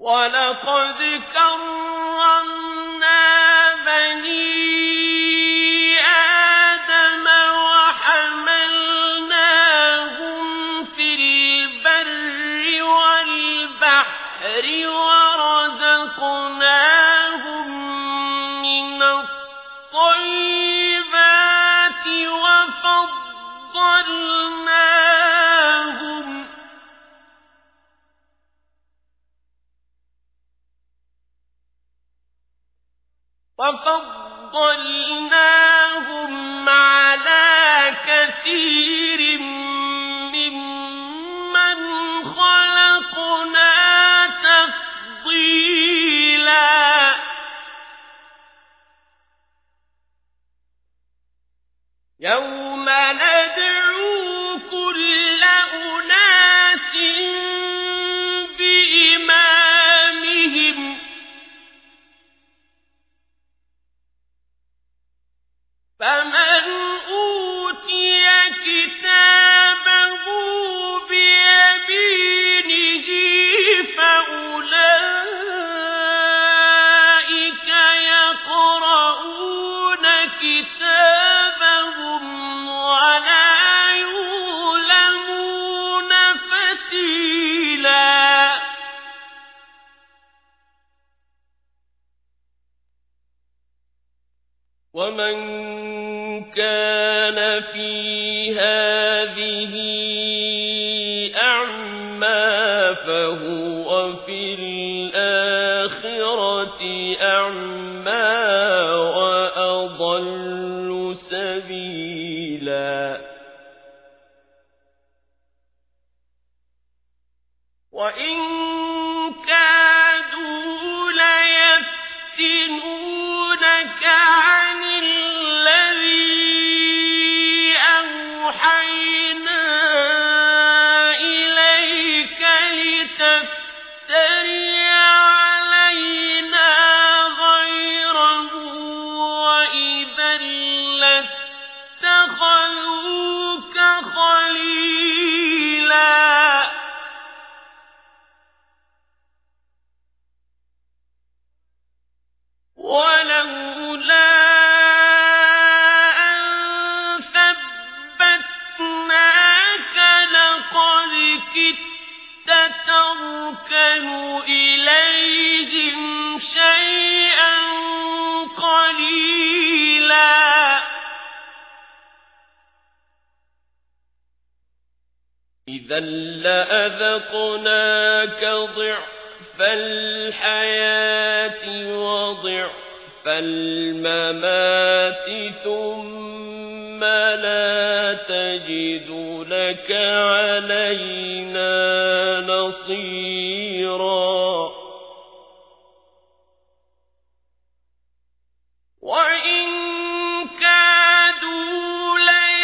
وَلَقَدْ كَرَّمْنَا بَنِي آدَمَ وَحَمَلْنَاهُمْ فِي الْبَرِّ وَالْبَحْرِ وَرَزَقْنَاهُمْ مِنَ الطَّيِّبَاتِ وَفَضَّلْنَاهُمْ عَلَى كَثِيرٍ مِّمَّنْ خَلَقْنَا تَفْضِيلًا يَوْمَ نَدْعُو كُلَّ أُنَاسٍ بِإِمَامِهِمْ فَمَنْ أُوتِيَ كِتَابَهُ بِيَمِينِهِ فَأُولَئِكَ يَقْرَؤُونَ كِتَابَهُمْ وَلَا يُظْلَمُونَ فَتِيلًا وَمَنْ كَانَ فِي هَٰذِهِ أَعْمَىٰ فَهُوَ فِي الْآخِرَةِ أَعْمَىٰ وَأَضَلُّ سَبِيلًا وَإِن كَادُوا لَيَفْتِنُونَكَ عَنِ الَّذِي أَوْحَيْنَا إِلَيْكَ لِتَفْتَرِيَ عَلَيْنَا غَيْرَهُ وَإِذًا لَّاتَّخَذُوكَ خَلِيلًا وَلَوْلَا أَن ثَبَّتْنَاكَ لَقَدْ كِدتَّ تَرْكَنُ إِلَيْهِمْ شَيْئًا قَلِيلًا إِذًا لَّأَذَقْنَاكَ ضِعْفَ الْحَيَاةِ وَضِعْفَ الْمَمَاتِ ثُمَّ لَا تَجِدُ لَكَ عَلَيْنَا نَصِيرًا وَإِن كَادُوا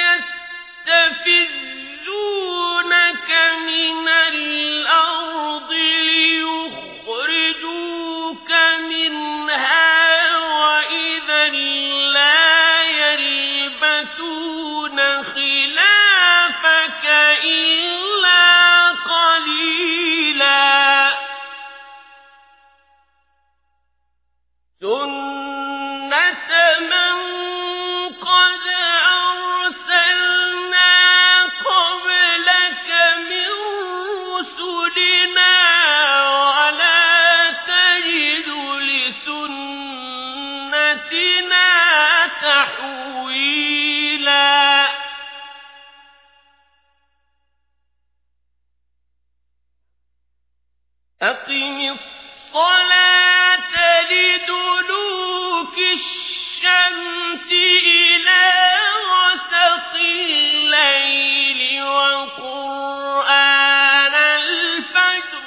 لَيَسْتَفِزُّونَكَ مِنَ الْأَرْضِ لِيُخْرِجُوكَ مِنْهَا وَإِذًا لَّا يَلْبَثُونَ خِلَافَكَ إِلَّا قَلِيلًا سُنَّةَ مَن قَدْ أَرْسَلْنَا قَبْلَكَ مِن رُّسُلِنَا وَلَا تَجِدُ لِسُنَّتِنَا تَحْوِيلًا أَقِمِ الصَّلَاةَ لِدُلُوكِ الشَّمْسِ إِلَىٰ غَسَقِ اللَّيْلِ وَقُرْآنَ الْفَجْرِ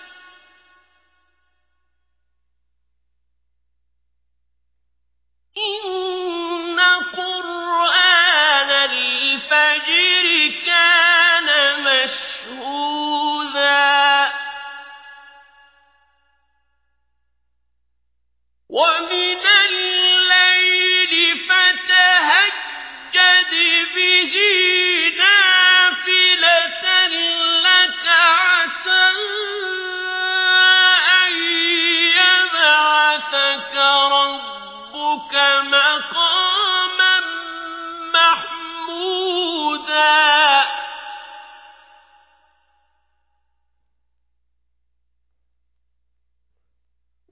إِنَّ قُرْآنَ الْفَجْرِ كَانَ مَشْهُودًا وَمِنَ اللَّيْلِ فَتَهَجَّدْ بِهِ نَافِلَةً لَّكَ عَسَىٰ أَن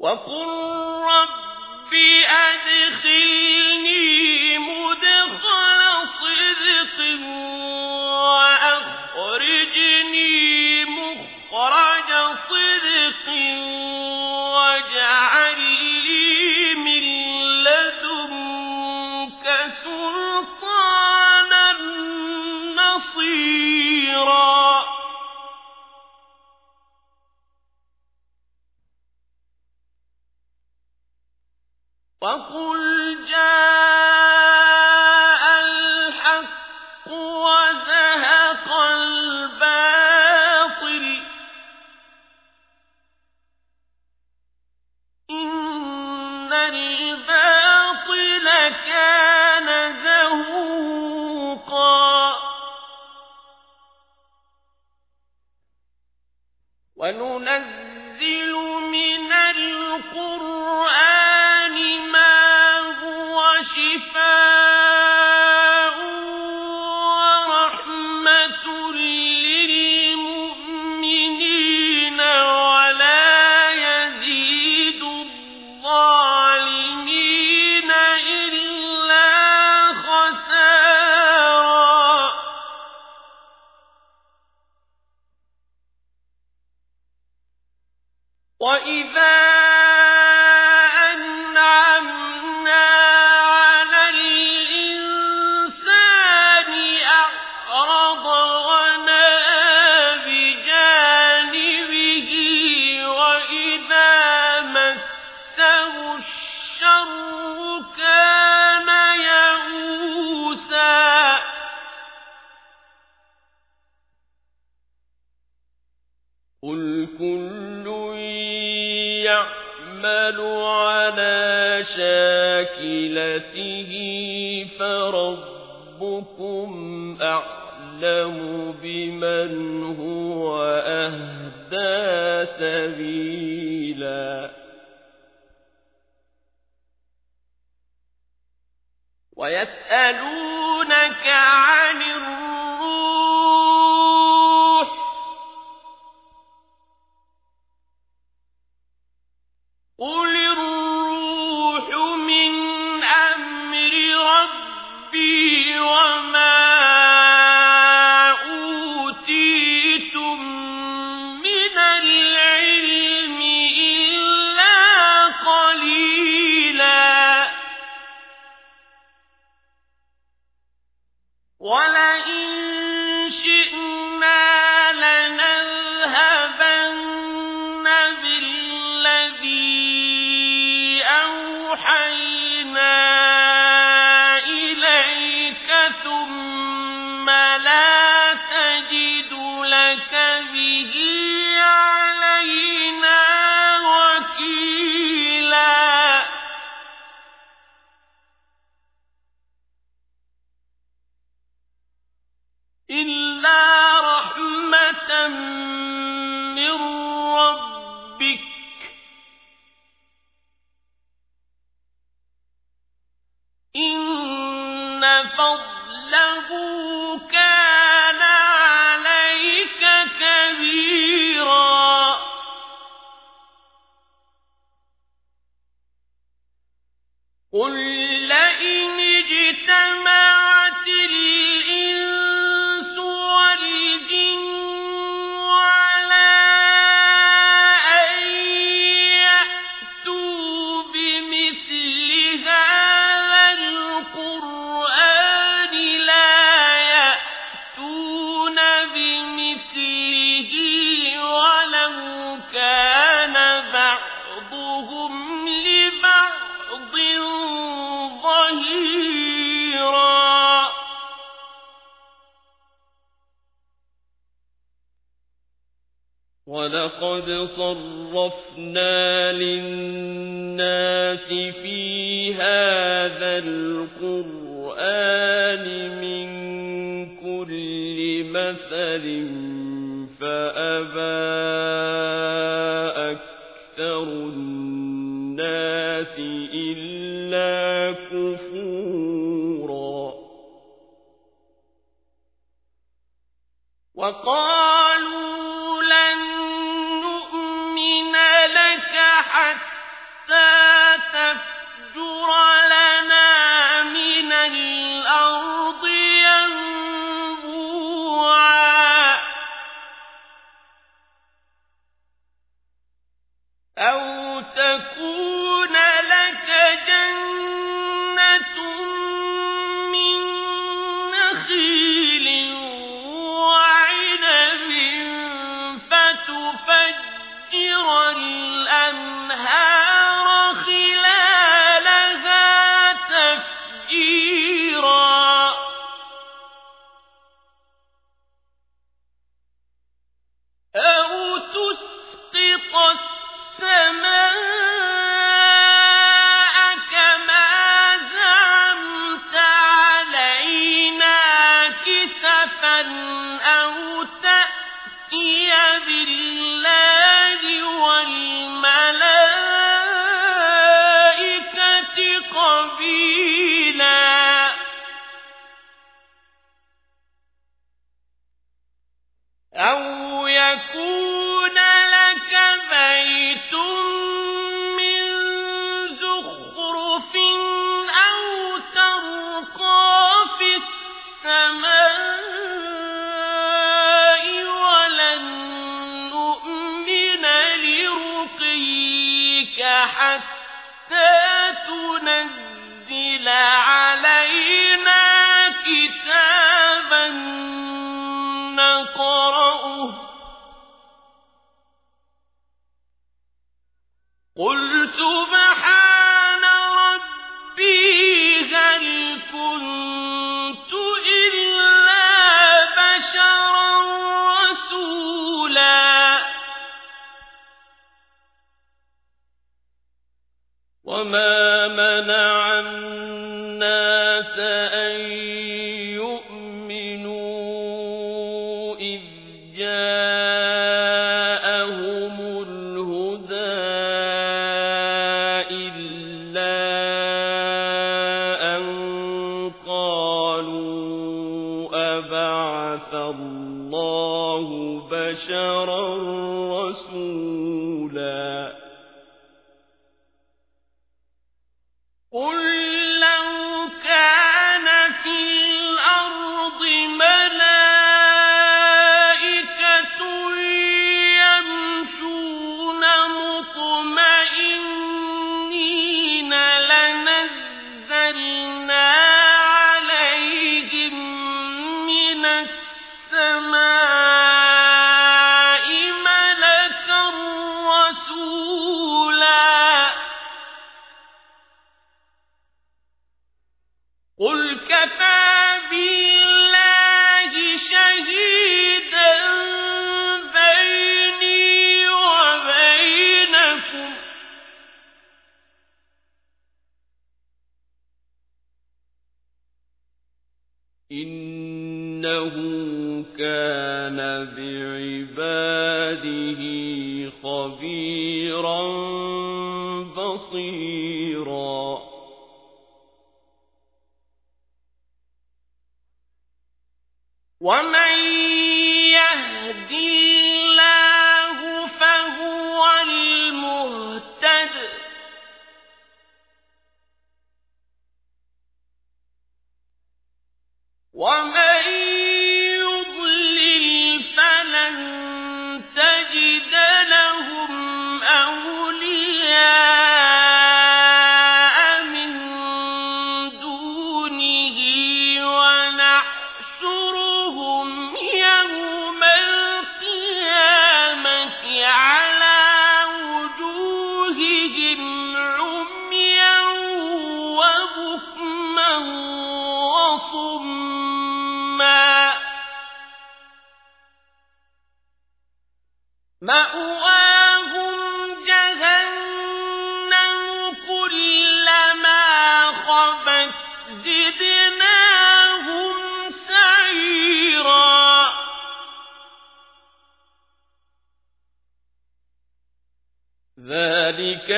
وقل رب أدخلني مدخل صدق وأخرجني مخرج صدق واجعل لي من لدنك سلطانا نصيرا وقل جاء الحق وزهق الباطل إن الباطل كان زهوقا وننزل من القرآن ما هو شفاء ورحمة للمؤمنين ولا يزيد الظالمين إلا خسارا وإذا أنعمنا على الإنسان أعرض ونأى بجانبه وإذا مسه الشر كان يئوسا قل كل يعمل على شاكلته فربكم أعلم بمن هو أهدى سبيلا ويسألونك عن الروح قل الروح من أمر ربي وما أوتيتم من العلم إلا قليلا ولئن شئنا لنذهبن بالذي أوحينا إليك ثم لا تجد لك به علينا وكيلا إلا رحمة من ربك إن فضله كان عليك كبيرا قل لئن اجتمعت الإنس والجن على أن يأتوا بمثل هذا القرآن لا يأتون بمثله ولو كان بعضهم لبعض ظهيرا ولقد صرفنا للناس في هذا القرآن من كل مثل فأبى أكثر الناس إلا كفورا وقالوا لن نؤمن لك حتى تفجر لنا من الأرض ينبوعا أو تكون لك جنة من نخيل وعنب فتفجر الأنهار خلالها تفجيرا أو تسقط السماء كما زعمت علينا كسفا أو تأتي بالله والملائكة قبيلا أو يكون لك بيت من زخرف أو ترقى في السماء ولن نؤمن لرقيك حتى تنزل علينا كتابا نقرأه قل سبحان ربي هل كنت إلا بشرا رسولا وما منع الناس أن يؤمنوا إذ جاءهم الهدى إلا أن قالوا أبعث الله بشرا رسولا قل لو كان في الأرض ملائكة يمشون مطمئنين لنزلنا عليهم من السماء ملكا رسولا قل كفى بالله شهيدا بيني وبينكم إنه كان بعباده خبيرا بصيرا ومن يهد الله فهو المهتد ومن يضلل فلن تجد لهم أولياء من دونه ونحشرهم يوم القيامة على وجوههم عميا وبكما وصما مأواهم جهنم كلما خبت زدناهم سعيرا ذلك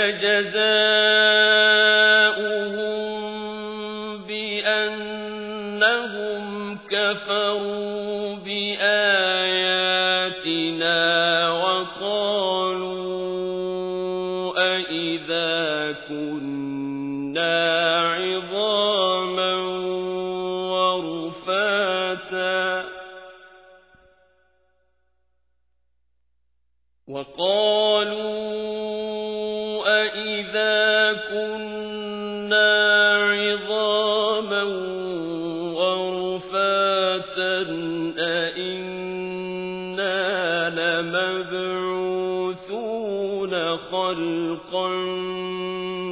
جزاؤهم بأنهم كفروا بآياتنا وقالوا أإذا وقالوا أإذا كنا عظاما ورفاتا أإنا لمبعوثون خلقا